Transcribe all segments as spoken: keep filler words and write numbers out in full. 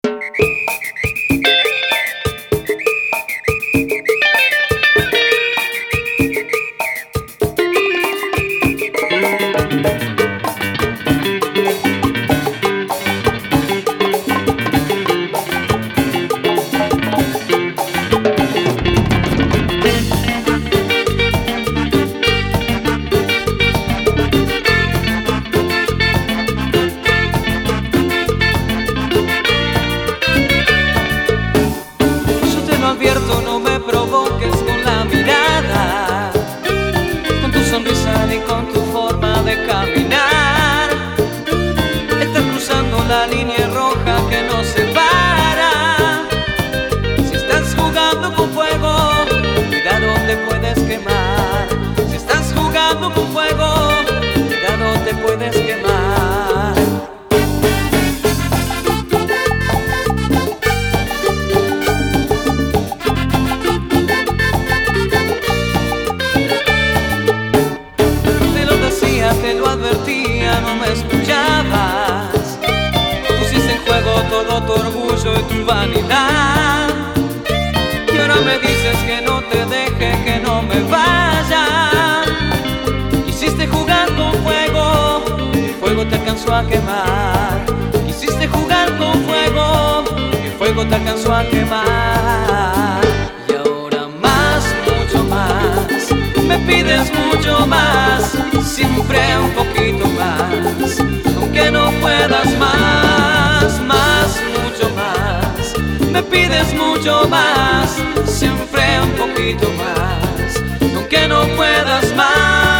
No me provoques con la mirada, con tu sonrisa y con tu forma de caminar. Estás cruzando la línea roja que nos separa. Si estás jugando con fuego, cuidado te puedes quemar. Si estás jugando con fuego, cuidado te puedes quemar. Te lo advertía, no me escuchabas. Pusiste en juego todo tu orgullo y tu vanidad. Y ahora me dices que no te deje, que no me vaya. Quisiste jugar con fuego, el fuego te alcanzó a quemar. Quisiste jugar con fuego, el fuego te alcanzó a quemar. Y ahora más, mucho más, me pides mucho más, siempre un poquito más, aunque no puedas más, más, mucho más. Me pides mucho más, siempre un poquito más, aunque no puedas más.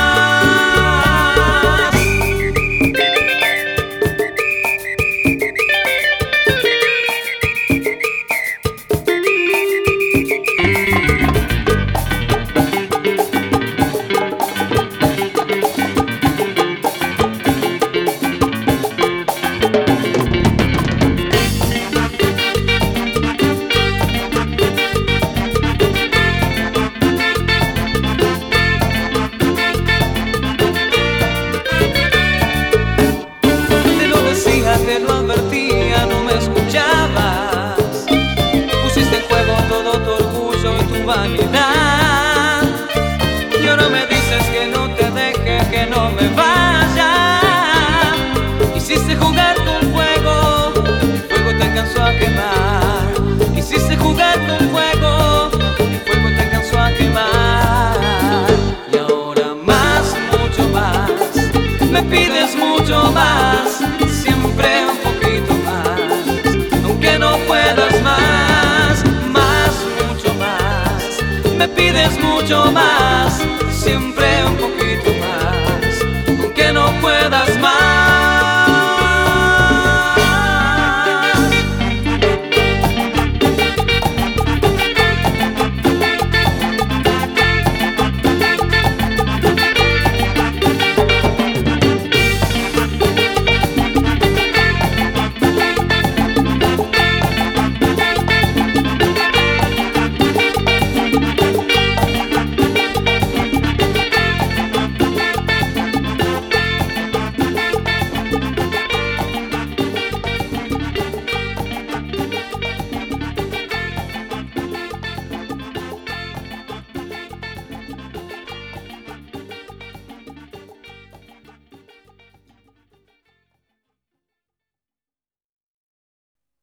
Te lo advertía, no me escuchabas. Pusiste en juego todo tu orgullo y tu vanidad. Y ahora me dices que no te deje, que no me vaya. Quisiste jugar con fuego, el fuego te alcanzó a quemar. Quisiste jugar con fuego, el fuego te alcanzó a quemar. Y ahora más, mucho más, me pides mucho más, siempre un poquito más, aunque no puedas más, más, mucho más. Me pides mucho más, siempre